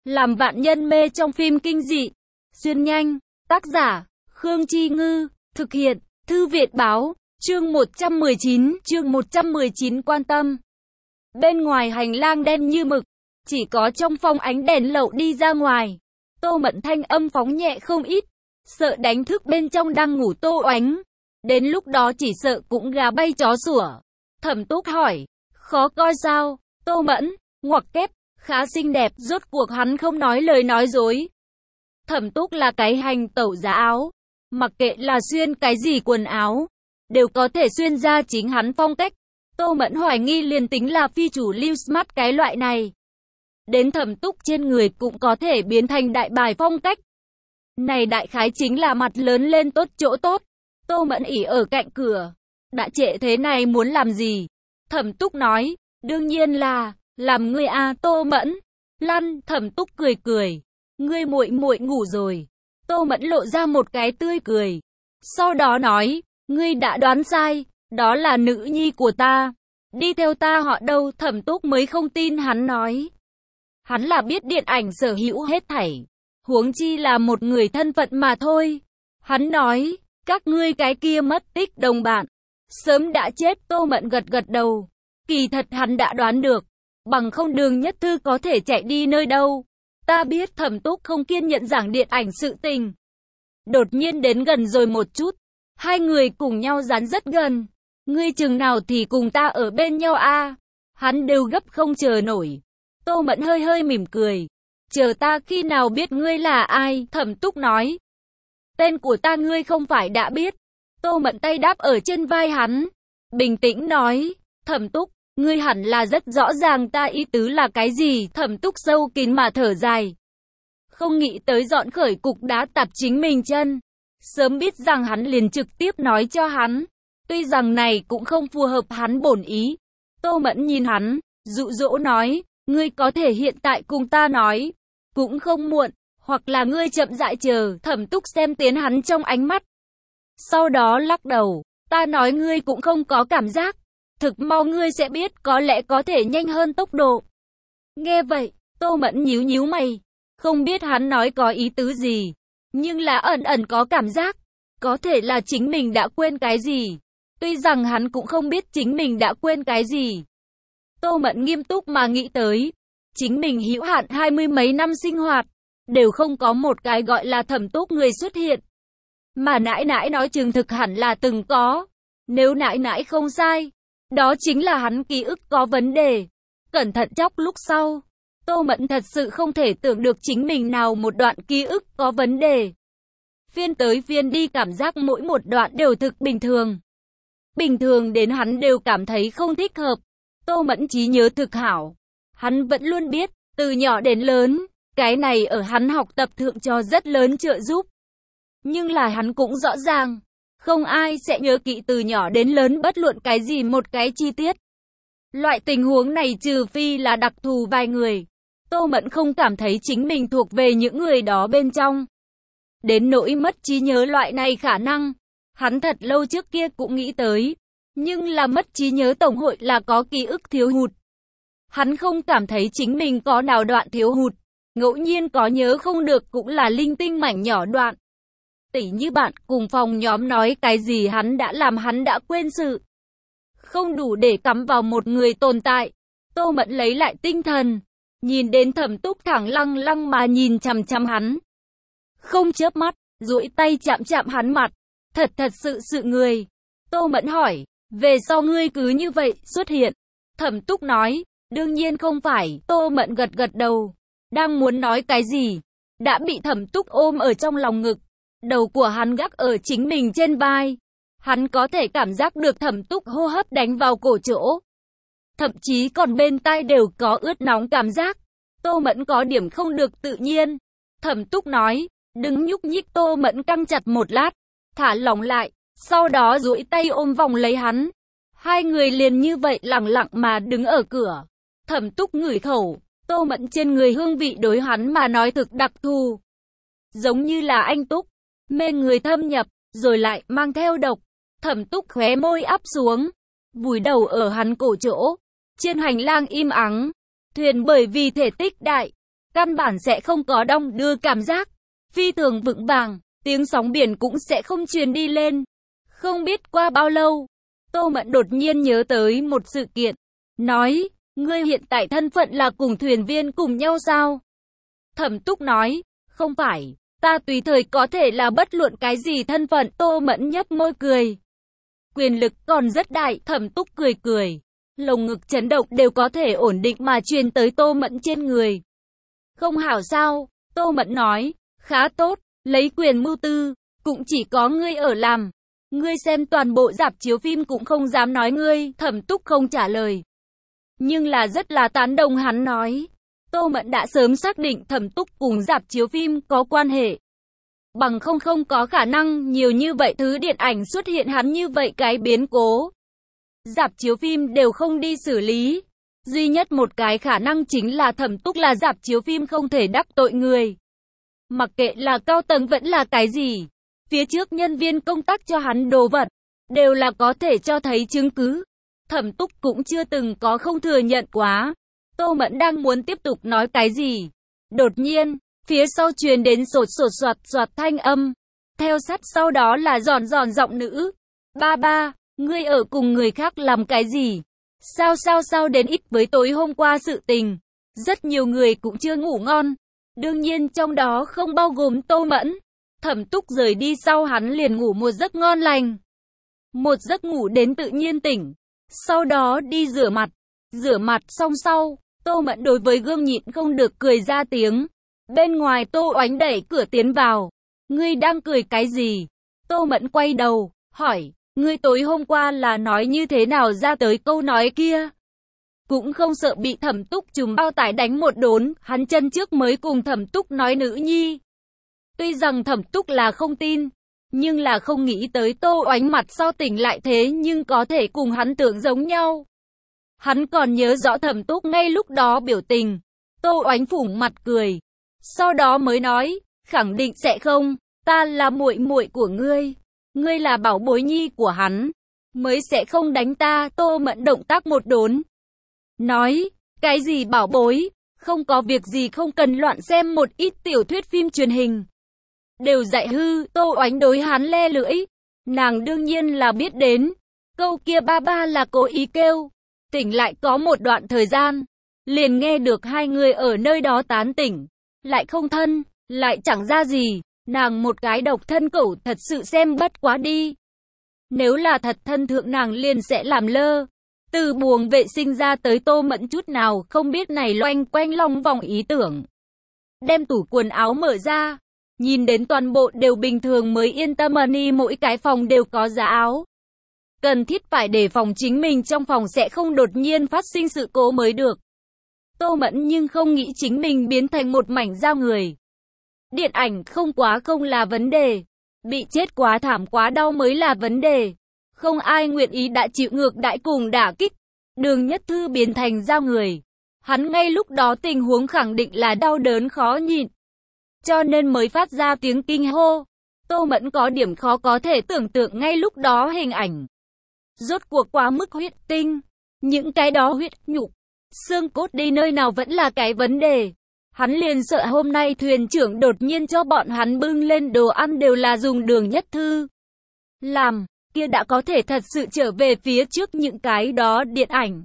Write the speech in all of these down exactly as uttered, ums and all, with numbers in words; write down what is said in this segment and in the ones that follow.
Làm vạn nhân mê trong phim kinh dị. Xuyên nhanh. Tác giả, Khương Chi Ngư. Thực hiện, Thư viện Báo. Chương một trăm mười chín, chương một trăm mười chín quan tâm. Bên ngoài hành lang đen như mực, chỉ có trong phòng ánh đèn lậu đi ra ngoài. Tô Mẫn thanh âm phóng nhẹ không ít, sợ đánh thức bên trong đang ngủ Tô Oánh. Đến lúc đó chỉ sợ cũng gà bay chó sủa. Thẩm Túc hỏi, khó coi sao? Tô Mẫn, ngoặc kép, khá xinh đẹp, rốt cuộc hắn không nói lời nói dối. Thẩm Túc là cái hành tẩu giá áo, mặc kệ là xuyên cái gì quần áo, đều có thể xuyên ra chính hắn phong cách. Tô Mẫn hoài nghi liền tính là phi chủ lưu smart cái loại này, đến Thẩm Túc trên người cũng có thể biến thành đại bài phong cách. Này đại khái chính là mặt lớn lên tốt chỗ tốt. Tô Mẫn ỉ ở cạnh cửa, đã trễ thế này muốn làm gì? Thẩm Túc nói, đương nhiên là làm ngươi à. Tô Mẫn lăn. Thẩm Túc cười cười, ngươi muội muội ngủ rồi. Tô Mẫn lộ ra một cái tươi cười, sau đó nói, ngươi đã đoán sai, đó là nữ nhi của ta, đi theo ta họ đâu. Thẩm Túc mới không tin hắn nói, hắn là biết điện ảnh sở hữu hết thảy, huống chi là một người thân phận mà thôi. Hắn nói, các ngươi cái kia mất tích đồng bạn sớm đã chết. Tô Mẫn gật gật đầu, kỳ thật hắn đã đoán được, bằng không Đường Nhất Thư có thể chạy đi nơi đâu. Ta biết. Thẩm Túc không kiên nhẫn giảng điện ảnh sự tình, đột nhiên đến gần rồi một chút, hai người cùng nhau dán rất gần. Ngươi chừng nào thì cùng ta ở bên nhau a? Hắn đều gấp không chờ nổi. Tô Mẫn hơi hơi mỉm cười, chờ ta khi nào biết ngươi là ai? Thẩm Túc nói, tên của ta ngươi không phải đã biết. Tô Mẫn tay đáp ở trên vai hắn, bình tĩnh nói, Thẩm Túc, ngươi hẳn là rất rõ ràng ta ý tứ là cái gì. Thẩm Túc sâu kín mà thở dài, không nghĩ tới dọn khởi cục đá tạp chính mình chân. Sớm biết rằng hắn liền trực tiếp nói cho hắn, tuy rằng này cũng không phù hợp hắn bổn ý. Tô Mẫn nhìn hắn, dụ dỗ nói, ngươi có thể hiện tại cùng ta nói, cũng không muộn, hoặc là ngươi chậm rãi chờ. Thẩm Túc xem tiến hắn trong ánh mắt, sau đó lắc đầu, ta nói ngươi cũng không có cảm giác, thực mau ngươi sẽ biết, có lẽ có thể nhanh hơn tốc độ. Nghe vậy, Tô Mẫn nhíu nhíu mày, không biết hắn nói có ý tứ gì, nhưng là ẩn ẩn có cảm giác, có thể là chính mình đã quên cái gì. Tuy rằng hắn cũng không biết chính mình đã quên cái gì. Tô Mẫn nghiêm túc mà nghĩ tới, chính mình hữu hạn hai mươi mấy năm sinh hoạt, đều không có một cái gọi là Thẩm Túc người xuất hiện. Mà nãi nãi nói chừng thực hẳn là từng có. Nếu nãi nãi không sai, đó chính là hắn ký ức có vấn đề. Cẩn thận chóc lúc sau, Tô Mẫn thật sự không thể tưởng được chính mình nào một đoạn ký ức có vấn đề. Phiên tới phiên đi cảm giác mỗi một đoạn đều thực bình thường. Bình thường đến hắn đều cảm thấy không thích hợp. Tô Mẫn trí nhớ thực hảo. Hắn vẫn luôn biết, từ nhỏ đến lớn, cái này ở hắn học tập thượng cho rất lớn trợ giúp. Nhưng là hắn cũng rõ ràng, không ai sẽ nhớ kỹ từ nhỏ đến lớn bất luận cái gì một cái chi tiết. Loại tình huống này trừ phi là đặc thù vài người. Tô Mẫn không cảm thấy chính mình thuộc về những người đó bên trong. Đến nỗi mất trí nhớ loại này khả năng, hắn thật lâu trước kia cũng nghĩ tới. Nhưng là mất trí nhớ tổng hội là có ký ức thiếu hụt. Hắn không cảm thấy chính mình có nào đoạn thiếu hụt. Ngẫu nhiên có nhớ không được cũng là linh tinh mảnh nhỏ đoạn. Tỉ như bạn cùng phòng nhóm nói cái gì hắn đã làm hắn đã quên sự. Không đủ để cắm vào một người tồn tại. Tô Mẫn lấy lại tinh thần, nhìn đến Thẩm Túc thẳng lăng lăng mà nhìn chằm chằm hắn, không chớp mắt, duỗi tay chạm chạm hắn mặt. Thật thật sự sự người. Tô Mẫn hỏi, về sau ngươi cứ như vậy xuất hiện? Thẩm Túc nói, đương nhiên không phải. Tô Mẫn gật gật đầu, đang muốn nói cái gì, đã bị Thẩm Túc ôm ở trong lòng ngực. Đầu của hắn gác ở chính mình trên vai. Hắn có thể cảm giác được Thẩm Túc hô hấp đánh vào cổ chỗ. Thậm chí còn bên tai đều có ướt nóng cảm giác. Tô Mẫn có điểm không được tự nhiên. Thẩm Túc nói, đừng nhúc nhích. Tô Mẫn căng chặt một lát, thả lỏng lại, sau đó duỗi tay ôm vòng lấy hắn. Hai người liền như vậy lặng lặng mà đứng ở cửa. Thẩm Túc ngửi khẩu, Tô Mẫn trên người hương vị đối hắn mà nói thực đặc thù. Giống như là anh túc, mê người thâm nhập, rồi lại mang theo độc. Thẩm Túc khóe môi áp xuống, vùi đầu ở hắn cổ chỗ. Trên hành lang im ắng, thuyền bởi vì thể tích đại, căn bản sẽ không có đong đưa cảm giác, phi thường vững vàng, tiếng sóng biển cũng sẽ không truyền đi lên. Không biết qua bao lâu, Tô Mẫn đột nhiên nhớ tới một sự kiện, nói, ngươi hiện tại thân phận là cùng thuyền viên cùng nhau sao? Thẩm Túc nói, không phải, ta tùy thời có thể là bất luận cái gì thân phận. Tô Mẫn nhấp môi cười. Quyền lực còn rất đại. Thẩm Túc cười cười, lồng ngực chấn động đều có thể ổn định mà truyền tới Tô Mẫn trên người. Không hảo sao? Tô Mẫn nói, khá tốt, lấy quyền mưu tư, cũng chỉ có ngươi ở làm. Ngươi xem toàn bộ rạp chiếu phim cũng không dám nói ngươi. Thẩm Túc không trả lời, nhưng là rất là tán đồng hắn nói. Tô Mẫn đã sớm xác định Thẩm Túc cùng rạp chiếu phim có quan hệ. Bằng không không có khả năng nhiều như vậy thứ điện ảnh xuất hiện hắn như vậy cái biến cố. Rạp chiếu phim đều không đi xử lý. Duy nhất một cái khả năng chính là Thẩm Túc là rạp chiếu phim không thể đắc tội người. Mặc kệ là cao tầng vẫn là cái gì, phía trước nhân viên công tác cho hắn đồ vật, đều là có thể cho thấy chứng cứ. Thẩm Túc cũng chưa từng có không thừa nhận quá. Tô Mẫn đang muốn tiếp tục nói cái gì. Đột nhiên, phía sau truyền đến sột sột soạt soạt thanh âm. Theo sát sau đó là giòn giòn giọng nữ. Ba ba, ngươi ở cùng người khác làm cái gì? Sao sao sao đến ít với tối hôm qua sự tình. Rất nhiều người cũng chưa ngủ ngon. Đương nhiên trong đó không bao gồm Tô Mẫn. Thẩm Túc rời đi sau hắn liền ngủ một giấc ngon lành. Một giấc ngủ đến tự nhiên tỉnh. Sau đó đi rửa mặt. Rửa mặt xong sau, Tô Mẫn đối với gương nhịn không được cười ra tiếng. Bên ngoài Tô Oánh đẩy cửa tiến vào. Ngươi đang cười cái gì? Tô Mẫn quay đầu, hỏi, ngươi tối hôm qua là nói như thế nào ra tới câu nói kia? Cũng không sợ bị Thẩm Túc trùm bao tải đánh một đốn, hắn chân trước mới cùng Thẩm Túc nói nữ nhi. Tuy rằng Thẩm Túc là không tin, nhưng là không nghĩ tới Tô Oánh mặt sau tỉnh lại thế nhưng có thể cùng hắn tưởng giống nhau. Hắn còn nhớ rõ Thẩm Túc ngay lúc đó biểu tình. Tô Oánh phủng mặt cười. Sau đó mới nói, khẳng định sẽ không, ta là muội muội của ngươi. Ngươi là bảo bối nhi của hắn, mới sẽ không đánh ta. Tô Mẫn động tác một đốn. Nói, cái gì bảo bối, không có việc gì không cần loạn xem một ít tiểu thuyết phim truyền hình. Đều dạy hư. Tô Oánh đối hắn le lưỡi. Nàng đương nhiên là biết đến. Câu kia ba ba là cố ý kêu. Tỉnh lại có một đoạn thời gian, liền nghe được hai người ở nơi đó tán tỉnh. Lại không thân, lại chẳng ra gì. Nàng một cái độc thân cẩu thật sự xem bất quá đi. Nếu là thật thân thượng nàng liền sẽ làm lơ. Từ buồng vệ sinh ra tới Tô Mẫn chút nào không biết này loanh quanh long vòng ý tưởng. Đem tủ quần áo mở ra, nhìn đến toàn bộ đều bình thường mới yên tâm. Ni mỗi cái phòng đều có giá áo. Cần thiết phải đề phòng chính mình trong phòng sẽ không đột nhiên phát sinh sự cố mới được. Tô Mẫn nhưng không nghĩ chính mình biến thành một mảnh dao người. Điện ảnh không quá không là vấn đề. Bị chết quá thảm quá đau mới là vấn đề. Không ai nguyện ý đã chịu ngược đãi cùng đả kích. Đường Nhất Thư biến thành dao người. Hắn ngay lúc đó tình huống khẳng định là đau đớn khó nhịn. Cho nên mới phát ra tiếng kinh hô. Tô Mẫn có điểm khó có thể tưởng tượng ngay lúc đó hình ảnh. Rốt cuộc quá mức huyết tinh. Những cái đó huyết nhục, xương cốt đi nơi nào vẫn là cái vấn đề. Hắn liền sợ hôm nay thuyền trưởng đột nhiên cho bọn hắn bưng lên đồ ăn đều là dùng Đường Nhất Thư làm, kia đã có thể thật sự trở về phía trước những cái đó điện ảnh.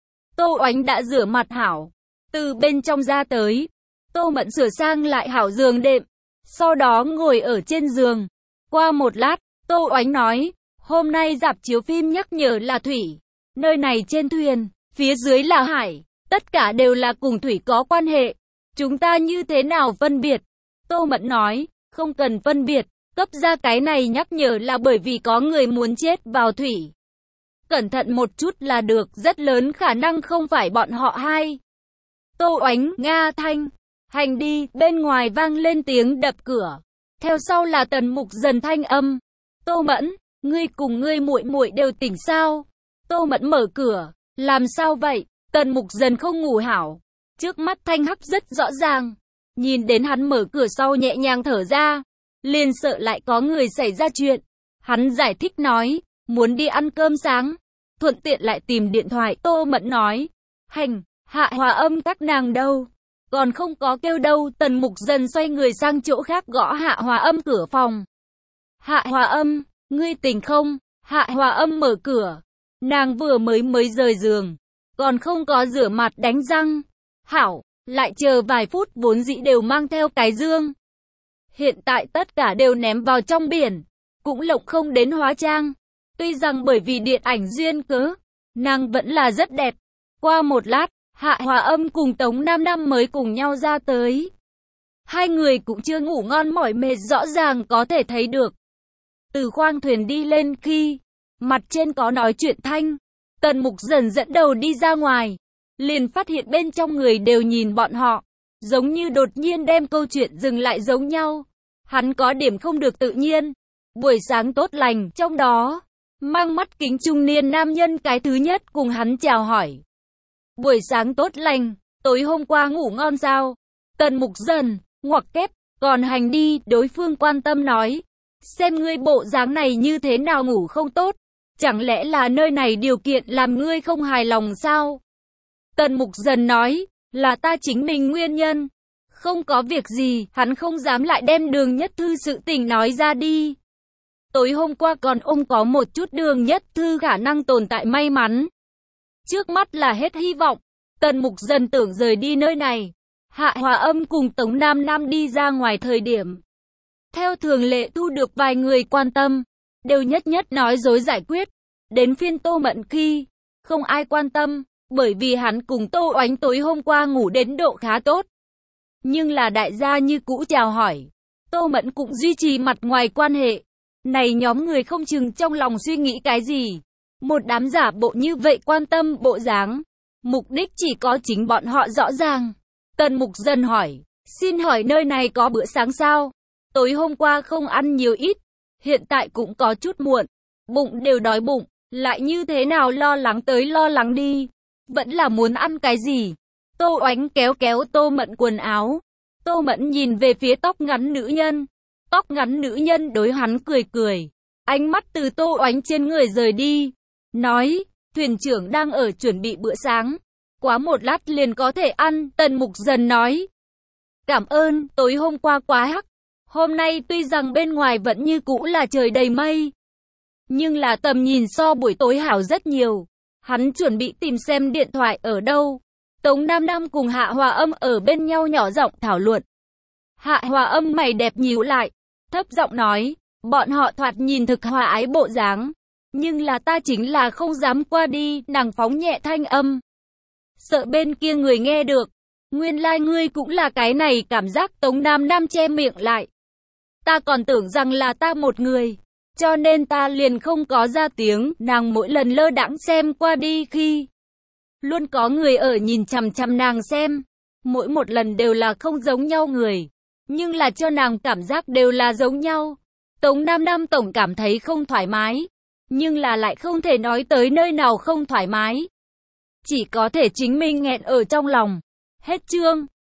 Tô Oánh đã rửa mặt hảo, từ bên trong ra tới. Tô Mẫn sửa sang lại hảo giường đệm, sau đó ngồi ở trên giường. Qua một lát, Tô Oánh nói, hôm nay rạp chiếu phim nhắc nhở là thủy. Nơi này trên thuyền, phía dưới là hải, tất cả đều là cùng thủy có quan hệ. Chúng ta như thế nào phân biệt? Tô Mẫn nói, không cần phân biệt, cấp ra cái này nhắc nhở là bởi vì có người muốn chết vào thủy. Cẩn thận một chút là được, rất lớn khả năng không phải bọn họ hai. Tô Oánh, Nga Thanh, hành đi. Bên ngoài vang lên tiếng đập cửa. Theo sau là Tần Mục Dần thanh âm. Tô Mẫn, ngươi cùng ngươi muội muội đều tỉnh sao? Tô Mẫn mở cửa, làm sao vậy? Tần Mục Dần không ngủ hảo. Trước mắt thanh hắc rất rõ ràng. Nhìn đến hắn mở cửa sau nhẹ nhàng thở ra, liền sợ lại có người xảy ra chuyện. Hắn giải thích nói, muốn đi ăn cơm sáng, thuận tiện lại tìm điện thoại. Tô Mẫn nói, hành, Hạ Hòa Âm các nàng đâu? Còn không có kêu đâu, Tần Mục Dần xoay người sang chỗ khác gõ Hạ Hòa Âm cửa phòng. Hạ Hòa Âm, ngươi tỉnh không? Hạ Hòa Âm mở cửa. Nàng vừa mới mới rời giường, còn không có rửa mặt đánh răng. Hảo, lại chờ vài phút, vốn dĩ đều mang theo cái dương. Hiện tại tất cả đều ném vào trong biển, cũng lộng không đến hóa trang. Tuy rằng bởi vì điện ảnh duyên cớ, nàng vẫn là rất đẹp. Qua một lát, Hạ Hòa Âm cùng Tống Nam Nam mới cùng nhau ra tới. Hai người cũng chưa ngủ ngon, mỏi mệt rõ ràng có thể thấy được. Từ khoang thuyền đi lên khi mặt trên có nói chuyện thanh, Tần Mục Dần dẫn đầu đi ra ngoài, liền phát hiện bên trong người đều nhìn bọn họ, giống như đột nhiên đem câu chuyện dừng lại giống nhau. Hắn có điểm không được tự nhiên. Buổi sáng tốt lành, trong đó mang mắt kính trung niên nam nhân cái thứ nhất cùng hắn chào hỏi. Buổi sáng tốt lành, tối hôm qua ngủ ngon sao? Tần Mục Dần ngoặc kép, còn hành đi, đối phương quan tâm nói. Xem ngươi bộ dáng này như thế nào ngủ không tốt? Chẳng lẽ là nơi này điều kiện làm ngươi không hài lòng sao? Tần Mục Dần nói, là ta chính mình nguyên nhân. Không có việc gì, hắn không dám lại đem Đường Nhất Thư sự tình nói ra đi. Tối hôm qua còn ông có một chút Đường Nhất Thư khả năng tồn tại may mắn. Trước mắt là hết hy vọng. Tần Mục Dần tưởng rời đi nơi này. Hạ Hòa Âm cùng Tống Nam Nam đi ra ngoài thời điểm, theo thường lệ thu được vài người quan tâm, đều nhất nhất nói dối giải quyết. Đến phiên Tô Mẫn khi, không ai quan tâm, bởi vì hắn cùng Tô Oánh tối hôm qua ngủ đến độ khá tốt. Nhưng là đại gia như cũ chào hỏi, Tô Mẫn cũng duy trì mặt ngoài quan hệ. Này nhóm người không chừng trong lòng suy nghĩ cái gì. Một đám giả bộ như vậy quan tâm bộ dáng, mục đích chỉ có chính bọn họ rõ ràng. Tần Mục Dần hỏi, xin hỏi nơi này có bữa sáng sao? Tối hôm qua không ăn nhiều ít, hiện tại cũng có chút muộn, bụng đều đói bụng, lại như thế nào lo lắng tới lo lắng đi, vẫn là muốn ăn cái gì? Tô Oánh kéo kéo Tô Mẫn quần áo. Tô Mẫn nhìn về phía tóc ngắn nữ nhân. Tóc ngắn nữ nhân đối hắn cười cười, ánh mắt từ Tô Oánh trên người rời đi, nói, thuyền trưởng đang ở chuẩn bị bữa sáng, quá một lát liền có thể ăn. Tần Mục Dần nói, cảm ơn, tối hôm qua quá hắc, hôm nay tuy rằng bên ngoài vẫn như cũ là trời đầy mây, nhưng là tầm nhìn so buổi tối hảo rất nhiều. Hắn chuẩn bị tìm xem điện thoại ở đâu. Tống Nam Nam cùng Hạ Hòa Âm ở bên nhau nhỏ giọng thảo luận. Hạ Hòa Âm mày đẹp nhíu lại, thấp giọng nói, bọn họ thoạt nhìn thực hòa ái bộ dáng, nhưng là ta chính là không dám qua đi. Nàng phóng nhẹ thanh âm, sợ bên kia người nghe được. Nguyên lai like ngươi cũng là cái này cảm giác. Tống Nam Nam che miệng lại, ta còn tưởng rằng là ta một người, cho nên ta liền không có ra tiếng. Nàng mỗi lần lơ đãng xem qua đi khi, luôn có người ở nhìn chằm chằm nàng xem, mỗi một lần đều là không giống nhau người, nhưng là cho nàng cảm giác đều là giống nhau. Tống Nam Nam tổng cảm thấy không thoải mái, nhưng là lại không thể nói tới nơi nào không thoải mái, chỉ có thể chính mình nghẹn ở trong lòng. Hết chương.